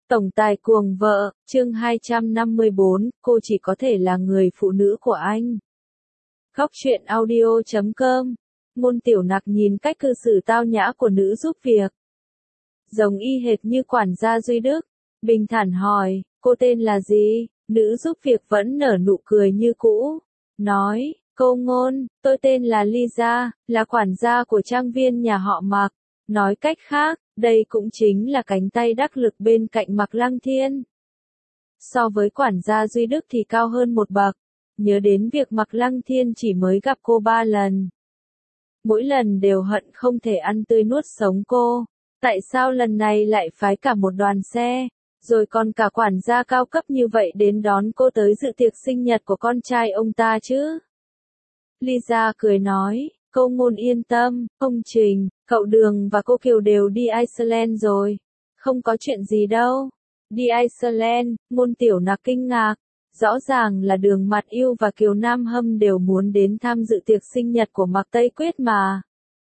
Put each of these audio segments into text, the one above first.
Tổng tài cuồng vợ, chương 254, cô chỉ có thể là người phụ nữ của anh. Góc truyện audio.com. Ngôn Tiểu Nặc nhìn cách cư xử tao nhã của nữ giúp việc, giống y hệt như quản gia Duy Đức, bình thản hỏi, cô tên là gì? Nữ giúp việc vẫn nở nụ cười như cũ, nói, cô Ngôn, tôi tên là Lisa, là quản gia của trang viên nhà họ Mạc. Nói cách khác, đây cũng chính là cánh tay đắc lực bên cạnh Mạc Lăng Thiên. So với quản gia Duy Đức thì cao hơn một bậc, nhớ đến việc Mạc Lăng Thiên chỉ mới gặp cô 3 lần. Mỗi lần đều hận không thể ăn tươi nuốt sống cô, tại sao lần này lại phái cả một đoàn xe, rồi còn cả quản gia cao cấp như vậy đến đón cô tới dự tiệc sinh nhật của con trai ông ta chứ? Lisa cười nói, cô Ngôn yên tâm, ông Trình, cậu Đường và cô Kiều đều đi Iceland rồi. Không có chuyện gì đâu. Đi Iceland, Ngôn Tiểu Nặc kinh ngạc. Rõ ràng là Đường Mặt Yêu và Kiều Nam Hâm đều muốn đến tham dự tiệc sinh nhật của Mạc Tây Quyết mà.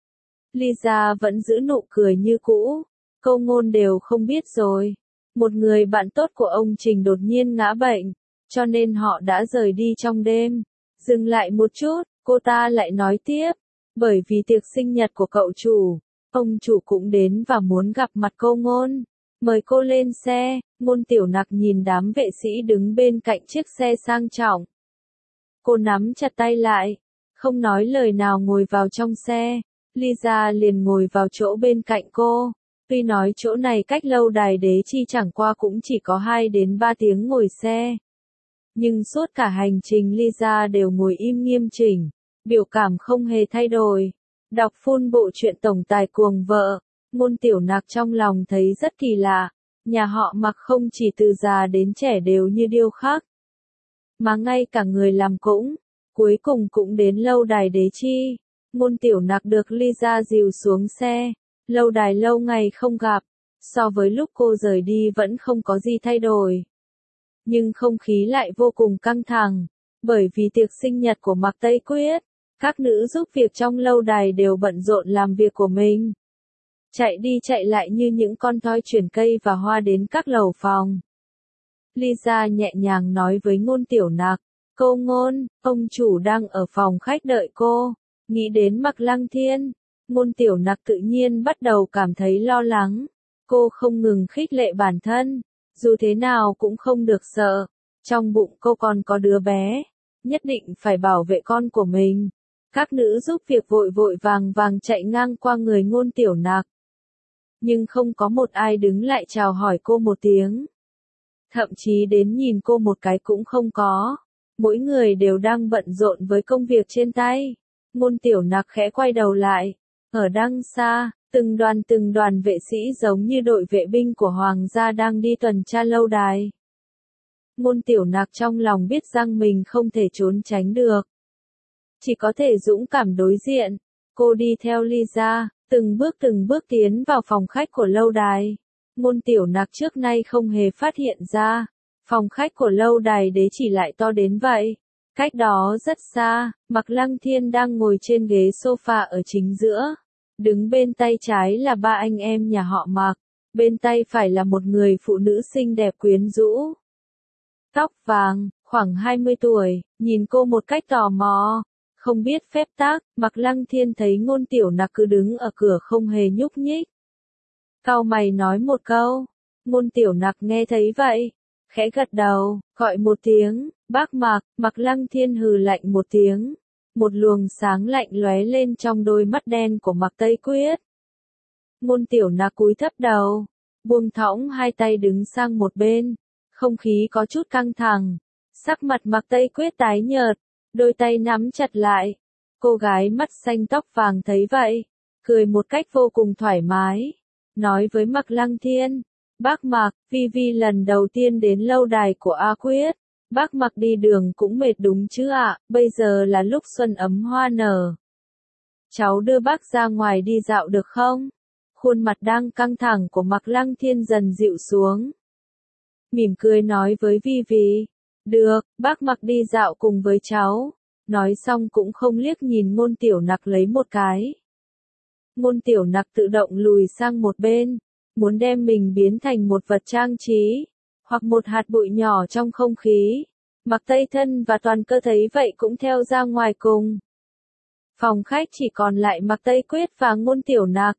Lisa vẫn giữ nụ cười như cũ. Cô Ngôn đều không biết rồi. Một người bạn tốt của ông Trình đột nhiên ngã bệnh, cho nên họ đã rời đi trong đêm. Dừng lại một chút, cô ta lại nói tiếp. Bởi vì tiệc sinh nhật của cậu chủ, ông chủ cũng đến và muốn gặp mặt cô Ngôn. Mời cô lên xe. Ngôn Tiểu Nặc nhìn đám vệ sĩ đứng bên cạnh chiếc xe sang trọng. Cô nắm chặt tay lại, không nói lời nào ngồi vào trong xe. Lisa liền ngồi vào chỗ bên cạnh cô. Tuy nói chỗ này cách lâu đài Đế Chi chẳng qua cũng chỉ có 2 đến 3 tiếng ngồi xe. Nhưng suốt cả hành trình Lisa đều ngồi im nghiêm chỉnh, biểu cảm không hề thay đổi. Đọc full bộ truyện Tổng tài cuồng vợ, Ngôn Tiểu Nặc trong lòng thấy rất kỳ lạ. Nhà họ Mạc không chỉ từ già đến trẻ đều như điêu khắc, mà ngay cả người làm cũng, cuối cùng cũng đến lâu đài Đế Chi. Ngôn Tiểu Nặc được Lisa dìu xuống xe, lâu đài lâu ngày không gặp, so với lúc cô rời đi vẫn không có gì thay đổi. Nhưng không khí lại vô cùng căng thẳng, bởi vì tiệc sinh nhật của Mạc Tây Quyết, các nữ giúp việc trong lâu đài đều bận rộn làm việc của mình. Chạy đi chạy lại như những con thoi chuyển cây và hoa đến các lầu phòng. Lisa nhẹ nhàng nói với Ngôn Tiểu Nặc, cô Ngôn, ông chủ đang ở phòng khách đợi cô. Nghĩ đến Mạc Lăng Thiên, Ngôn Tiểu Nặc tự nhiên bắt đầu cảm thấy lo lắng. Cô không ngừng khích lệ bản thân, dù thế nào cũng không được sợ. Trong bụng cô còn có đứa bé, nhất định phải bảo vệ con của mình. Các nữ giúp việc vội vội vàng vàng chạy ngang qua người Ngôn Tiểu Nặc. Nhưng không có một ai đứng lại chào hỏi cô một tiếng. Thậm chí đến nhìn cô một cái cũng không có. Mỗi người đều đang bận rộn với công việc trên tay. Ngôn Tiểu Nặc khẽ quay đầu lại. Ở đằng xa, từng đoàn vệ sĩ giống như đội vệ binh của Hoàng gia đang đi tuần tra lâu đài. Ngôn Tiểu Nặc trong lòng biết rằng mình không thể trốn tránh được, chỉ có thể dũng cảm đối diện. Cô đi theo Lisa, từng bước tiến vào phòng khách của lâu đài. Ngôn Tiểu Nặc trước nay không hề phát hiện ra, phòng khách của lâu đài Đế chỉ lại to đến vậy. Cách đó rất xa, Mạc Lăng Thiên đang ngồi trên ghế sofa ở chính giữa. Đứng bên tay trái là 3 anh em nhà họ Mạc, bên tay phải là một người phụ nữ xinh đẹp quyến rũ. Tóc vàng, khoảng 20 tuổi, nhìn cô một cách tò mò. Không biết phép tắc, Mạc Lăng Thiên thấy Ngôn Tiểu Nặc cứ đứng ở cửa không hề nhúc nhích. Cau mày nói một câu. Ngôn Tiểu Nặc nghe thấy vậy, khẽ gật đầu, gọi một tiếng, bác Mạc. Mạc Lăng Thiên hừ lạnh một tiếng. Một luồng sáng lạnh lóe lên trong đôi mắt đen của Mạc Tây Quyết. Ngôn Tiểu Nặc cúi thấp đầu, buông thõng hai tay đứng sang một bên. Không khí có chút căng thẳng. Sắc mặt Mạc Tây Quyết tái nhợt, đôi tay nắm chặt lại. Cô gái mắt xanh tóc vàng thấy vậy, cười một cách vô cùng thoải mái, nói với Mạc Lăng Thiên, bác Mạc, Vi lần đầu tiên đến lâu đài của A Quyết. Bác Mạc đi đường cũng mệt đúng chứ ạ, bây giờ là lúc xuân ấm hoa nở. Cháu đưa bác ra ngoài đi dạo được không? Khuôn mặt đang căng thẳng của Mạc Lăng Thiên dần dịu xuống. Mỉm cười nói với Vi, được, bác Mạc đi dạo cùng với cháu. Nói xong cũng không liếc nhìn Ngôn Tiểu Nặc lấy một cái. Ngôn Tiểu Nặc tự động lùi sang một bên, muốn đem mình biến thành một vật trang trí, hoặc một hạt bụi nhỏ trong không khí. Mạc Tây thân và toàn cơ thấy vậy cũng theo ra ngoài cùng. Phòng khách chỉ còn lại Mạc Tây Quyết và Ngôn Tiểu Nặc.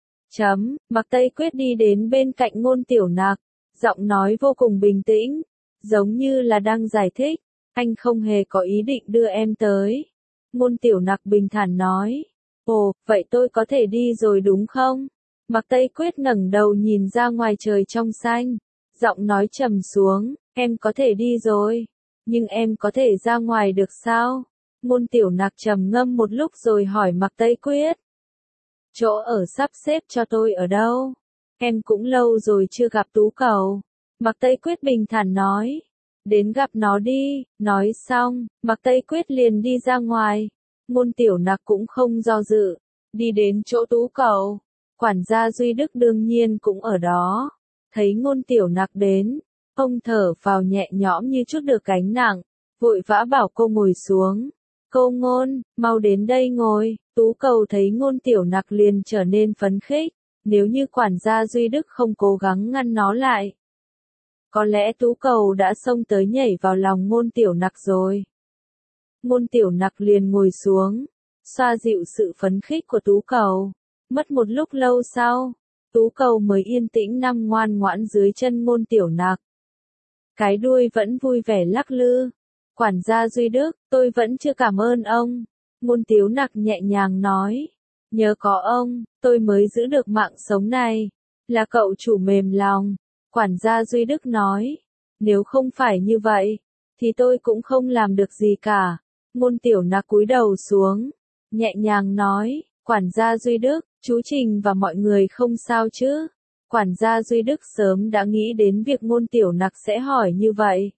Mạc Tây Quyết đi đến bên cạnh Ngôn Tiểu Nặc, giọng nói vô cùng bình tĩnh, giống như là đang giải thích, anh không hề có ý định đưa em tới. Ngôn Tiểu Nặc bình thản nói, ồ, vậy tôi có thể đi rồi đúng không? Mạc Tây Quyết ngẩng đầu nhìn ra ngoài trời trong xanh, giọng nói trầm xuống, em có thể đi rồi, nhưng em có thể ra ngoài được sao? Ngôn Tiểu Nặc trầm ngâm một lúc rồi hỏi Mạc Tây Quyết. Chỗ ở sắp xếp cho tôi ở đâu? Em cũng lâu rồi chưa gặp Tú Cầu. Mạc Tây Quyết bình thản nói. Đến gặp nó đi, nói xong, Mạc Tây Quyết liền đi ra ngoài. Ngôn Tiểu Nặc cũng không do dự, đi đến chỗ Tú Cầu. Quản gia Duy Đức đương nhiên cũng ở đó. Thấy Ngôn Tiểu Nặc đến, ông thở phào nhẹ nhõm như chút được gánh nặng, vội vã bảo cô ngồi xuống. Cô Ngôn, mau đến đây ngồi. Tú Cầu thấy Ngôn Tiểu Nặc liền trở nên phấn khích, nếu như quản gia Duy Đức không cố gắng ngăn nó lại, có lẽ Tú Cầu đã xông tới nhảy vào lòng Ngôn Tiểu Nặc rồi. Ngôn Tiểu Nặc liền ngồi xuống, xoa dịu sự phấn khích của Tú Cầu. Mất một lúc lâu sau, Tú Cầu mới yên tĩnh nằm ngoan ngoãn dưới chân Ngôn Tiểu Nặc. Cái đuôi vẫn vui vẻ lắc lư. Quản gia Duy Đức, tôi vẫn chưa cảm ơn ông. Ngôn Tiểu Nặc nhẹ nhàng nói. Nhờ có ông, tôi mới giữ được mạng sống này. Là cậu chủ mềm lòng. Quản gia Duy Đức nói. Nếu không phải như vậy, thì tôi cũng không làm được gì cả. Ngôn Tiểu Nặc cúi đầu xuống, nhẹ nhàng nói. Quản gia Duy Đức, chú Trình và mọi người không sao chứ? Quản gia Duy Đức sớm đã nghĩ đến việc Ngôn Tiểu Nặc sẽ hỏi như vậy.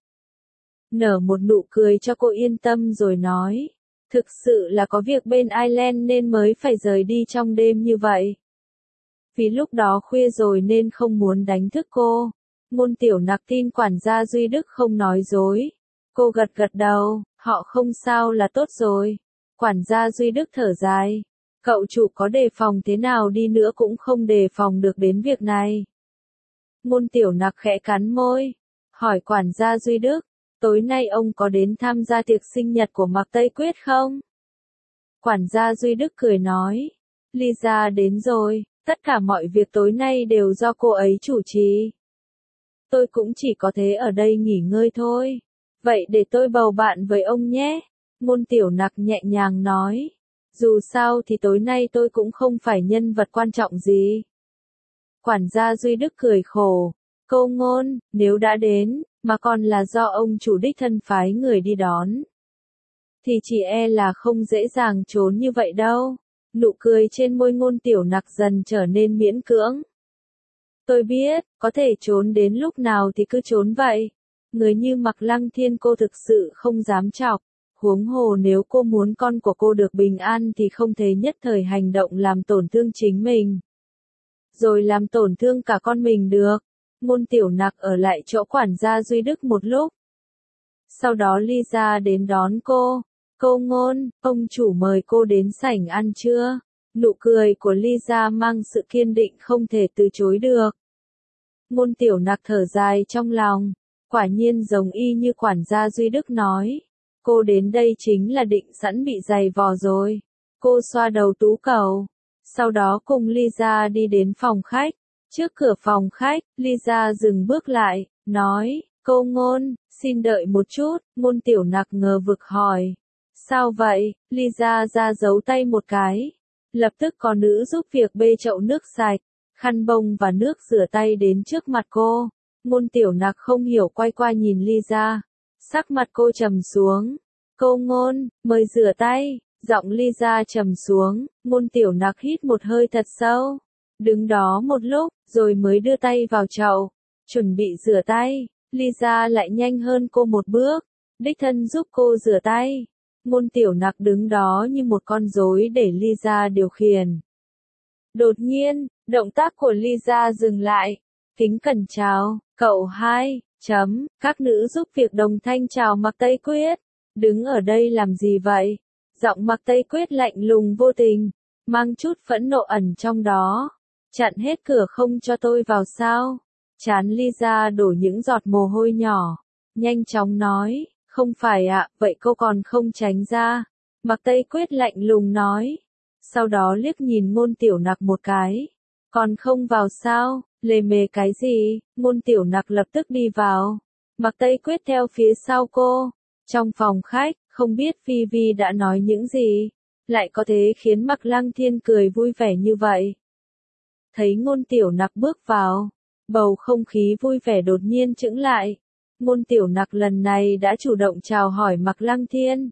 Nở một nụ cười cho cô yên tâm rồi nói. Thực sự là có việc bên Ireland nên mới phải rời đi trong đêm như vậy. Vì lúc đó khuya rồi nên không muốn đánh thức cô. Ngôn Tiểu Nặc tin quản gia Duy Đức không nói dối. Cô gật gật đầu, họ không sao là tốt rồi. Quản gia Duy Đức thở dài. Cậu chủ có đề phòng thế nào đi nữa cũng không đề phòng được đến việc này. Ngôn Tiểu Nặc khẽ cắn môi, hỏi quản gia Duy Đức, tối nay ông có đến tham gia tiệc sinh nhật của Mạc Tây Quyết không? Quản gia Duy Đức cười nói, Lisa đến rồi, tất cả mọi việc tối nay đều do cô ấy chủ trì. Tôi cũng chỉ có thế ở đây nghỉ ngơi thôi. Vậy để tôi bầu bạn với ông nhé. Ngôn Tiểu Nặc nhẹ nhàng nói. Dù sao thì tối nay tôi cũng không phải nhân vật quan trọng gì. Quản gia Duy Đức cười khổ. Cô Ngôn, nếu đã đến, mà còn là do ông chủ đích thân phái người đi đón, thì chỉ e là không dễ dàng trốn như vậy đâu. Nụ cười trên môi Ngôn Tiểu Nặc dần trở nên miễn cưỡng. Tôi biết, có thể trốn đến lúc nào thì cứ trốn vậy. Người như Mạc Lăng Thiên cô thực sự không dám chọc. Huống hồ nếu cô muốn con của cô được bình an thì không thể nhất thời hành động làm tổn thương chính mình, rồi làm tổn thương cả con mình được. Ngôn Tiểu Nặc ở lại chỗ quản gia Duy Đức một lúc. Sau đó Lisa đến đón cô. Cô Ngôn, ông chủ mời cô đến sảnh ăn trưa. Nụ cười của Lisa mang sự kiên định không thể từ chối được. Ngôn Tiểu Nặc thở dài trong lòng. Quả nhiên giống y như quản gia Duy Đức nói. Cô đến đây chính là định sẵn bị giày vò rồi. Cô xoa đầu Tú Cầu. Sau đó cùng Lisa đi đến phòng khách. Trước cửa phòng khách, Lisa dừng bước lại, nói, cô Ngôn, xin đợi một chút. Ngôn Tiểu Nặc ngờ vực hỏi. Sao vậy? Lisa ra giấu tay một cái. Lập tức có nữ giúp việc bê chậu nước sạch, khăn bông và nước rửa tay đến trước mặt cô. Ngôn Tiểu Nặc không hiểu quay qua nhìn Lisa. Sắc mặt cô trầm xuống. Cô Ngôn, mời rửa tay. Giọng Lisa trầm xuống. Ngôn Tiểu Nặc hít một hơi thật sâu. Đứng đó một lúc, rồi mới đưa tay vào chậu. Chuẩn bị rửa tay. Lisa lại nhanh hơn cô một bước. Đích thân giúp cô rửa tay. Ngôn Tiểu Nặc đứng đó như một con rối để Lisa điều khiển. Đột nhiên, động tác của Lisa dừng lại. Kính cẩn chào, cậu hai. Các nữ giúp việc đồng thanh chào Mạc Tây Quyết. Đứng ở đây làm gì vậy? Giọng Mạc Tây Quyết lạnh lùng vô tình, mang chút phẫn nộ ẩn trong đó. chặn hết cửa không cho tôi vào sao? Trán Lisa đổ những giọt mồ hôi nhỏ, nhanh chóng nói, không phải ạ, vậy cô còn không tránh ra. Mạc Tây Quyết lạnh lùng nói, sau đó liếc nhìn Ngôn Tiểu Nặc một cái, còn không vào sao, lề mề cái gì? Ngôn Tiểu Nặc lập tức đi vào, Mạc Tây Quyết theo phía sau cô. Trong phòng khách, không biết Phi Vi đã nói những gì, lại có thể khiến Mạc Lăng Thiên cười vui vẻ như vậy. Thấy Ngôn Tiểu Nặc bước vào, bầu không khí vui vẻ đột nhiên chững lại. Ngôn Tiểu Nặc lần này đã chủ động chào hỏi Mạc Lăng Thiên.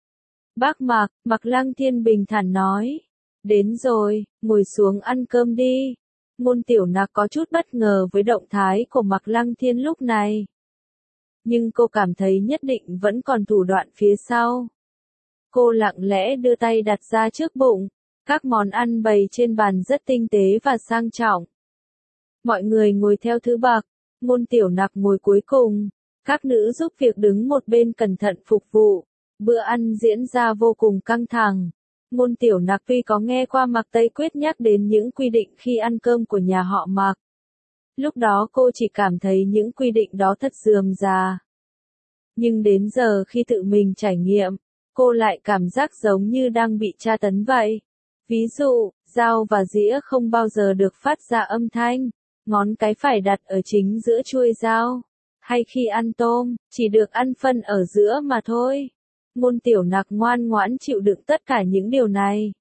Bác Mạc, Mạc Lăng Thiên bình thản nói. Đến rồi, ngồi xuống ăn cơm đi. Ngôn Tiểu Nặc có chút bất ngờ với động thái của Mạc Lăng Thiên lúc này. Nhưng cô cảm thấy nhất định vẫn còn thủ đoạn phía sau. Cô lặng lẽ đưa tay đặt ra trước bụng. Các món ăn bày trên bàn rất tinh tế và sang trọng. Mọi người ngồi theo thứ bậc, Ngôn Tiểu Nặc ngồi cuối cùng. Các nữ giúp việc đứng một bên cẩn thận phục vụ. Bữa ăn diễn ra vô cùng căng thẳng. Ngôn Tiểu Nặc tuy có nghe qua Mạc Tây Quyết nhắc đến những quy định khi ăn cơm của nhà họ Mạc. Lúc đó cô chỉ cảm thấy những quy định đó thật rườm rà. Nhưng đến giờ khi tự mình trải nghiệm, cô lại cảm giác giống như đang bị tra tấn vậy. Ví dụ, dao và dĩa không bao giờ được phát ra âm thanh, ngón cái phải đặt ở chính giữa chuôi dao. Hay khi ăn tôm, chỉ được ăn phân ở giữa mà thôi. Ngôn Tiểu Nặc ngoan ngoãn chịu đựng tất cả những điều này.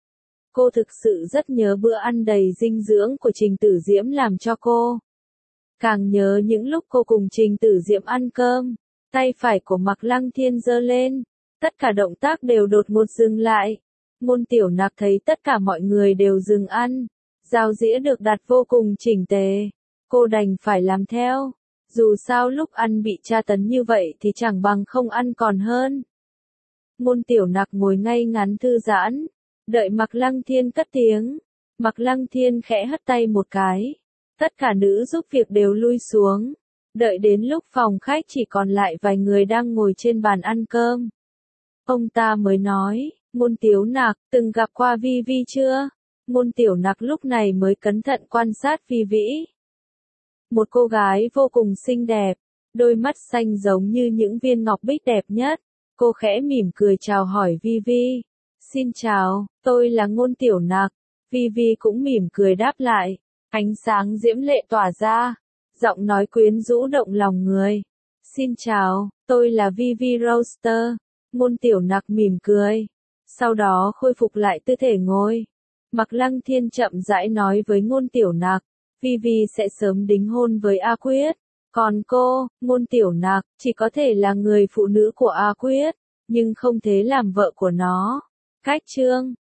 Cô thực sự rất nhớ bữa ăn đầy dinh dưỡng của Trình Tử Diễm làm cho cô. Càng nhớ những lúc cô cùng Trình Tử Diễm ăn cơm, tay phải của Mạc Lăng Thiên giơ lên, tất cả động tác đều đột ngột dừng lại. Ngôn Tiểu Nặc thấy tất cả mọi người đều dừng ăn, dao dĩa được đặt vô cùng chỉnh tề. Cô đành phải làm theo. Dù sao lúc ăn bị tra tấn như vậy thì chẳng bằng không ăn còn hơn. Ngôn Tiểu Nặc ngồi ngay ngắn thư giãn, đợi Mạc Lăng Thiên cất tiếng. Mạc Lăng Thiên khẽ hất tay một cái. Tất cả nữ giúp việc đều lui xuống. Đợi đến lúc phòng khách chỉ còn lại vài người đang ngồi trên bàn ăn cơm. Ông ta mới nói, Ngôn Tiểu Nặc, từng gặp qua Vi Vi chưa? Ngôn Tiểu Nặc lúc này mới cẩn thận quan sát Vi Vĩ. Một cô gái vô cùng xinh đẹp, đôi mắt xanh giống như những viên ngọc bích đẹp nhất. Cô khẽ mỉm cười chào hỏi Vi Vi. Xin chào, tôi là Ngôn Tiểu Nặc. Vi Vi cũng mỉm cười đáp lại. Ánh sáng diễm lệ tỏa ra, giọng nói quyến rũ động lòng người. Xin chào, tôi là Vi Vi Roaster. Ngôn Tiểu Nặc mỉm cười. Sau đó khôi phục lại tư thể ngồi. Mạc Lăng Thiên chậm rãi nói với Ngôn Tiểu Nặc. Vi Vi sẽ sớm đính hôn với A Quyết. Còn cô, Ngôn Tiểu Nặc, chỉ có thể là người phụ nữ của A Quyết, nhưng không thể làm vợ của nó. Cách chương